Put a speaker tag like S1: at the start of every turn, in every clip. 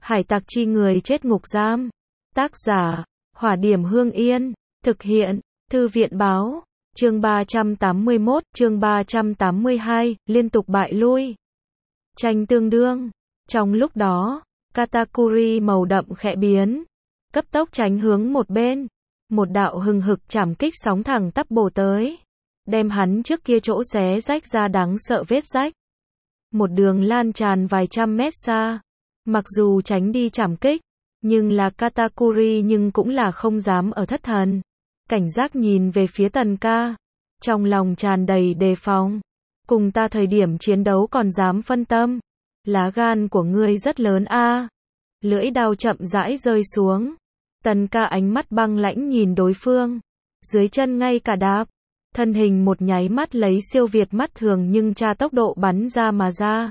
S1: Hải tặc chi người chết ngục giam. Tác giả, Hỏa Điểm Hương Yên. Thực hiện, Thư viện báo. Chương 381, chương 382, liên tục bại lui. Tranh tương đương. Trong lúc đó, Katakuri màu đậm khẽ biến, cấp tốc tránh hướng một bên. Một đạo hừng hực chảm kích sóng thẳng tắp bổ tới, đem hắn trước kia chỗ xé rách ra đáng sợ vết rách. Một đường lan tràn vài trăm mét xa. Mặc dù tránh đi chảm kích, nhưng là Katakuri nhưng cũng là không dám ở thất thần. Cảnh giác nhìn về phía Tần Ca, trong lòng tràn đầy đề phòng. Cùng ta thời điểm chiến đấu còn dám phân tâm. Lá gan của ngươi rất lớn a. Lưỡi đao chậm rãi rơi xuống. Tần Ca ánh mắt băng lãnh nhìn đối phương. Dưới chân ngay cả đạp. Thân hình một nháy mắt lấy siêu việt mắt thường nhưng tra tốc độ bắn ra mà ra.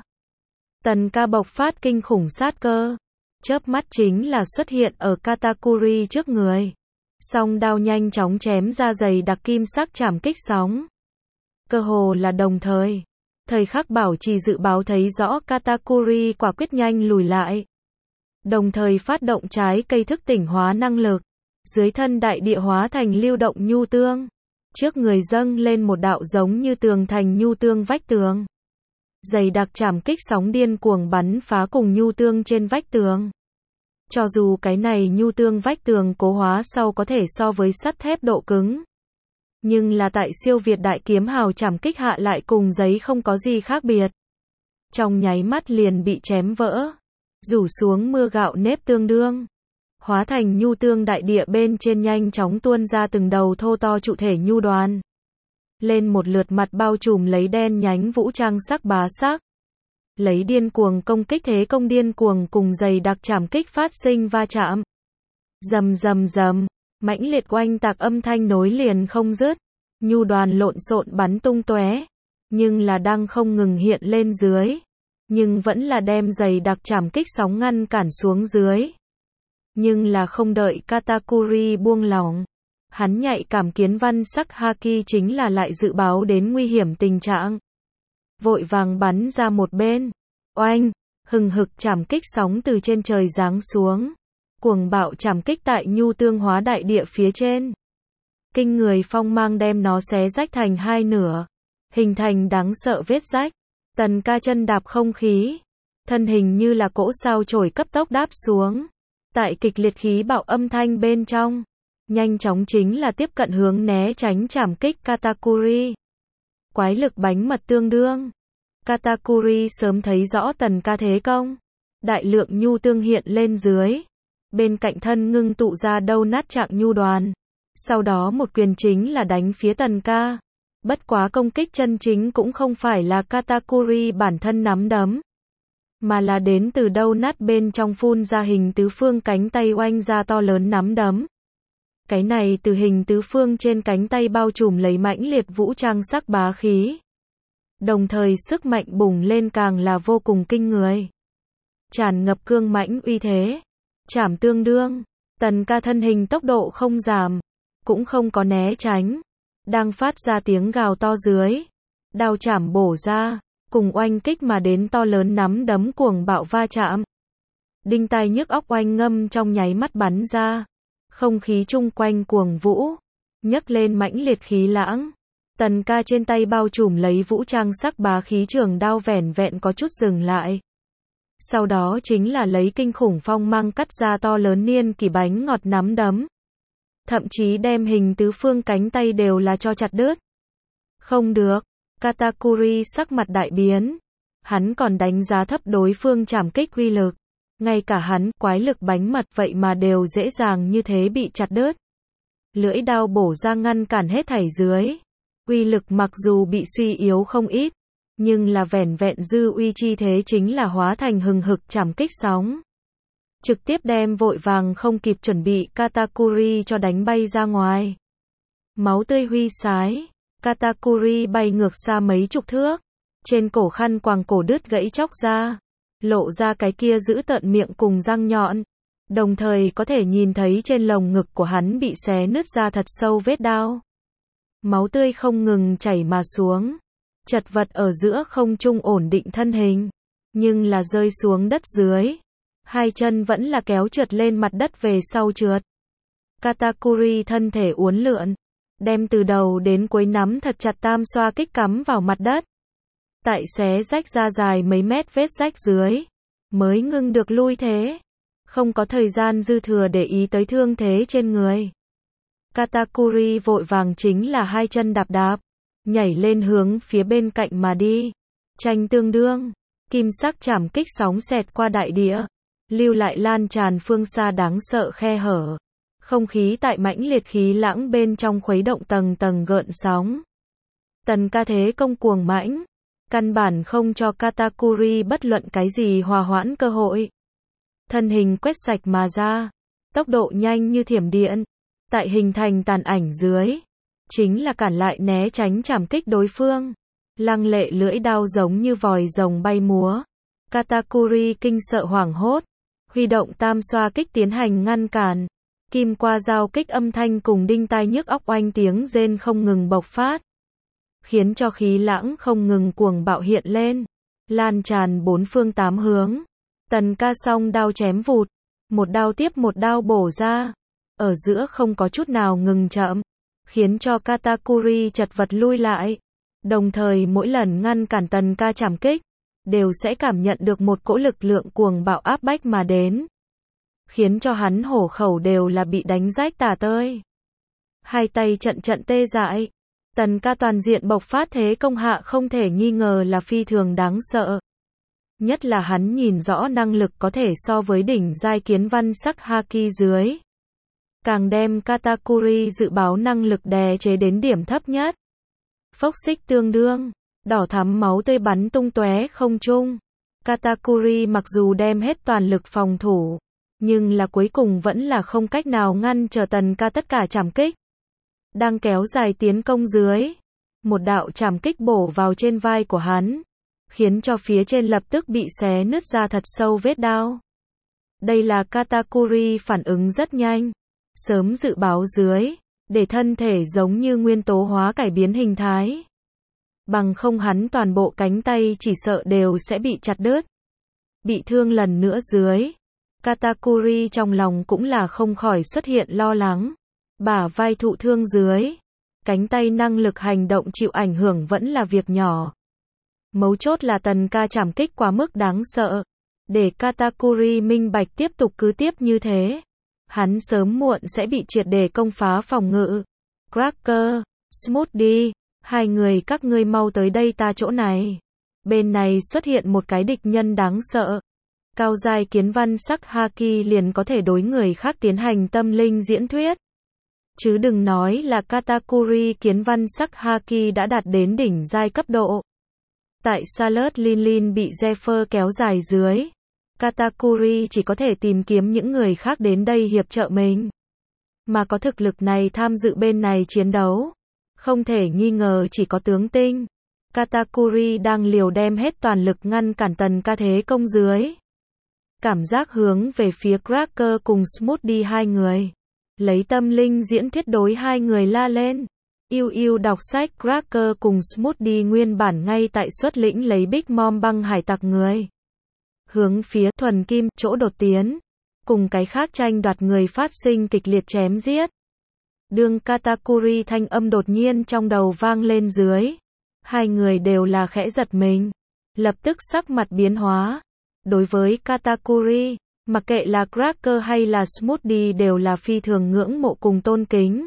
S1: Tần Ca bộc phát kinh khủng sát cơ. Chớp mắt chính là xuất hiện ở Katakuri trước người. Song đao nhanh chóng chém ra dày đặc kim sắc chảm kích sóng. Cơ hồ là đồng thời. Thời khắc bảo trì dự báo thấy rõ Katakuri quả quyết nhanh lùi lại. Đồng thời phát động trái cây thức tỉnh hóa năng lực. Dưới thân đại địa hóa thành lưu động nhu tương. Trước người dâng lên một đạo giống như tường thành nhu tương vách tường. Dày đặc chảm kích sóng điên cuồng bắn phá cùng nhu tương trên vách tường. Cho dù cái này nhu tương vách tường cố hóa sau có thể so với sắt thép độ cứng. Nhưng là tại siêu việt đại kiếm hào chảm kích hạ lại cùng giấy không có gì khác biệt. Trong nháy mắt liền bị chém vỡ. Rủ xuống mưa gạo nếp tương đương. Hóa thành nhu tương đại địa bên trên nhanh chóng tuôn ra từng đầu thô to trụ thể nhu đoàn. Lên một lượt mặt bao trùm lấy đen nhánh vũ trang sắc bá sắc. Lấy điên cuồng công kích thế công điên cuồng cùng dày đặc chảm kích phát sinh va chạm. Rầm rầm rầm, mãnh liệt oanh tạc âm thanh nối liền không dứt. Nhu đoàn lộn xộn bắn tung tóe, nhưng là đang không ngừng hiện lên dưới, nhưng vẫn là đem dày đặc chảm kích sóng ngăn cản xuống dưới. Nhưng là không đợi Katakuri buông lỏng, hắn nhạy cảm kiến văn sắc haki chính là lại dự báo đến nguy hiểm tình trạng. Vội vàng bắn ra một bên. Oanh, hừng hực chảm kích sóng từ trên trời giáng xuống. Cuồng bạo chảm kích tại nhu tương hóa đại địa phía trên. Kinh người phong mang đem nó xé rách thành hai nửa. Hình thành đáng sợ vết rách. Tần Ca chân đạp không khí. Thân hình như là cỗ sao chổi cấp tốc đáp xuống. Tại kịch liệt khí bạo âm thanh bên trong. Nhanh chóng chính là tiếp cận hướng né tránh chảm kích Katakuri. Quái lực bánh mật tương đương. Katakuri sớm thấy rõ Tần Ca thế công. Đại lượng nhu tương hiện lên dưới. Bên cạnh thân ngưng tụ ra đâu nát trạng nhu đoàn. Sau đó một quyền chính là đánh phía Tần Ca. Bất quá công kích chân chính cũng không phải là Katakuri bản thân nắm đấm. Mà là đến từ đâu nát bên trong phun ra hình tứ phương cánh tay oanh ra to lớn nắm đấm. Cái này từ hình tứ phương trên cánh tay bao trùm lấy mãnh liệt vũ trang sắc bá khí. Đồng thời sức mạnh bùng lên càng là vô cùng kinh người. Tràn ngập cương mãnh uy thế. Chảm tương đương. Tần Ca thân hình tốc độ không giảm. Cũng không có né tránh. Đang phát ra tiếng gào to dưới. Đao chảm bổ ra. Cùng oanh kích mà đến to lớn nắm đấm cuồng bạo va chạm. Đinh tai nhức óc oanh ngâm trong nháy mắt bắn ra. Không khí chung quanh cuồng vũ. Nhấc lên mãnh liệt khí lãng. Tần Ca trên tay bao trùm lấy vũ trang sắc bá khí trường đao vẻn vẹn có chút dừng lại. Sau đó chính là lấy kinh khủng phong mang cắt ra to lớn niên kỷ bánh ngọt nắm đấm. Thậm chí đem hình tứ phương cánh tay đều là cho chặt đứt. Không được. Katakuri sắc mặt đại biến. Hắn còn đánh giá thấp đối phương chảm kích uy lực. Ngay cả hắn, quái lực bánh mật vậy mà đều dễ dàng như thế bị chặt đứt. Lưỡi đao bổ ra ngăn cản hết thảy dưới. Uy lực mặc dù bị suy yếu không ít, nhưng là vẻn vẹn dư uy chi thế chính là hóa thành hừng hực chảm kích sóng. Trực tiếp đem vội vàng không kịp chuẩn bị Katakuri cho đánh bay ra ngoài. Máu tươi huy sái. Katakuri bay ngược xa mấy chục thước. Trên cổ khăn quàng cổ đứt gãy chóc ra. Lộ ra cái kia giữ tợn miệng cùng răng nhọn. Đồng thời có thể nhìn thấy trên lồng ngực của hắn bị xé nứt ra thật sâu vết đao. Máu tươi không ngừng chảy mà xuống. Chật vật ở giữa không trung ổn định thân hình. Nhưng là rơi xuống đất dưới. Hai chân vẫn là kéo trượt lên mặt đất về sau trượt. Katakuri thân thể uốn lượn, đem từ đầu đến cuối nắm thật chặt tam xoa kích cắm vào mặt đất. Tại xé rách ra dài mấy mét vết rách dưới, mới ngưng được lui thế. Không có thời gian dư thừa để ý tới thương thế trên người. Katakuri vội vàng chính là hai chân đạp đạp, nhảy lên hướng phía bên cạnh mà đi. Tranh tương đương, kim sắc chảm kích sóng xẹt qua đại địa, lưu lại lan tràn phương xa đáng sợ khe hở. Không khí tại mãnh liệt khí lãng bên trong khuấy động tầng tầng gợn sóng. Tần ca thế công cuồng mãnh, căn bản không cho Katakuri bất luận cái gì hòa hoãn cơ hội. Thân hình quét sạch mà ra, tốc độ nhanh như thiểm điện, tại hình thành tàn ảnh dưới, chính là cản lại né tránh chảm kích đối phương. Lăng lệ lưỡi đao giống như vòi rồng bay múa. Katakuri kinh sợ hoảng hốt, huy động tam xoa kích tiến hành ngăn cản. Kim qua dao kích âm thanh cùng đinh tai nhức óc oanh tiếng rên không ngừng bộc phát, khiến cho khí lãng không ngừng cuồng bạo hiện lên, lan tràn bốn phương tám hướng. Tần ca song đao chém vụt, một đao tiếp một đao bổ ra, ở giữa không có chút nào ngừng chậm, khiến cho Katakuri chật vật lui lại. Đồng thời mỗi lần ngăn cản tần ca chảm kích, đều sẽ cảm nhận được một cỗ lực lượng cuồng bạo áp bách mà đến, khiến cho hắn hổ khẩu đều là bị đánh rách tả tơi. Hai tay trận trận tê dại, tần ca toàn diện bộc phát thế công hạ không thể nghi ngờ là phi thường đáng sợ. Nhất là hắn nhìn rõ năng lực có thể so với đỉnh giai kiến văn sắc haki dưới. Càng đem Katakuri dự báo năng lực đè chế đến điểm thấp nhất. Phốc xích tương đương, đỏ thắm máu tươi bắn tung tóe không trung. Katakuri mặc dù đem hết toàn lực phòng thủ, nhưng là cuối cùng vẫn là không cách nào ngăn trở tần ca tất cả chảm kích. Đang kéo dài tiến công dưới, một đạo chảm kích bổ vào trên vai của hắn, khiến cho phía trên lập tức bị xé nứt ra thật sâu vết đao. Đây là Katakuri phản ứng rất nhanh, sớm dự báo dưới, để thân thể giống như nguyên tố hóa cải biến hình thái. Bằng không hắn toàn bộ cánh tay chỉ sợ đều sẽ bị chặt đứt. Bị thương lần nữa dưới, Katakuri trong lòng cũng là không khỏi xuất hiện lo lắng. Bả vai thụ thương dưới, cánh tay năng lực hành động chịu ảnh hưởng vẫn là việc nhỏ. Mấu chốt là tần ca chảm kích quá mức đáng sợ, để Katakuri minh bạch tiếp tục cứ tiếp như thế, hắn sớm muộn sẽ bị triệt để công phá phòng ngự. Cracker, Smoothie, hai người các ngươi mau tới đây ta chỗ này. Bên này xuất hiện một cái địch nhân đáng sợ. Cao giai kiến văn sắc haki liền có thể đối người khác tiến hành tâm linh diễn thuyết. Chứ đừng nói là Katakuri kiến văn sắc haki đã đạt đến đỉnh giai cấp độ. Tại Salad Lin bị Zephyr kéo dài dưới, Katakuri chỉ có thể tìm kiếm những người khác đến đây hiệp trợ mình. Mà có thực lực này tham dự bên này chiến đấu, không thể nghi ngờ chỉ có tướng tinh. Katakuri đang liều đem hết toàn lực ngăn cản tần ca thế công dưới. Cảm giác hướng về phía Cracker cùng Smoothie hai người. Lấy tâm linh diễn thuyết đối hai người la lên. Yêu đọc sách. Cracker cùng Smoothie nguyên bản ngay tại xuất lĩnh lấy Big Mom băng hải tặc người. Hướng phía thuần kim chỗ đột tiến. Cùng cái khác tranh đoạt người phát sinh kịch liệt chém giết. Đương Katakuri thanh âm đột nhiên trong đầu vang lên dưới. Hai người đều là khẽ giật mình. Lập tức sắc mặt biến hóa. Đối với Katakuri, mặc kệ là Cracker hay là Smoothie đều là phi thường ngưỡng mộ cùng tôn kính.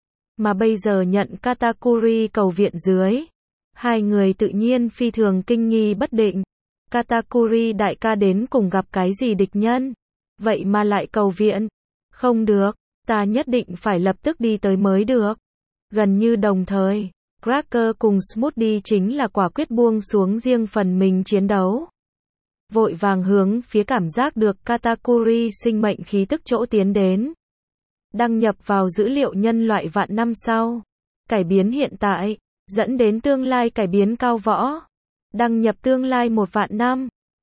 S1: Mà bây giờ nhận Katakuri cầu viện dưới, hai người tự nhiên phi thường kinh nghi bất định. Katakuri đại ca đến cùng gặp cái gì địch nhân? Vậy mà lại cầu viện? Không được, ta nhất định phải lập tức đi tới mới được. Gần như đồng thời, Cracker cùng Smoothie chính là quả quyết buông xuống riêng phần mình chiến đấu. Vội vàng hướng phía cảm giác được Katakuri sinh mệnh khí tức chỗ tiến đến. Đăng nhập vào dữ liệu nhân loại vạn năm sau. Cải biến hiện tại, dẫn đến tương lai cải biến cao võ. Đăng nhập tương lai 1 vạn năm.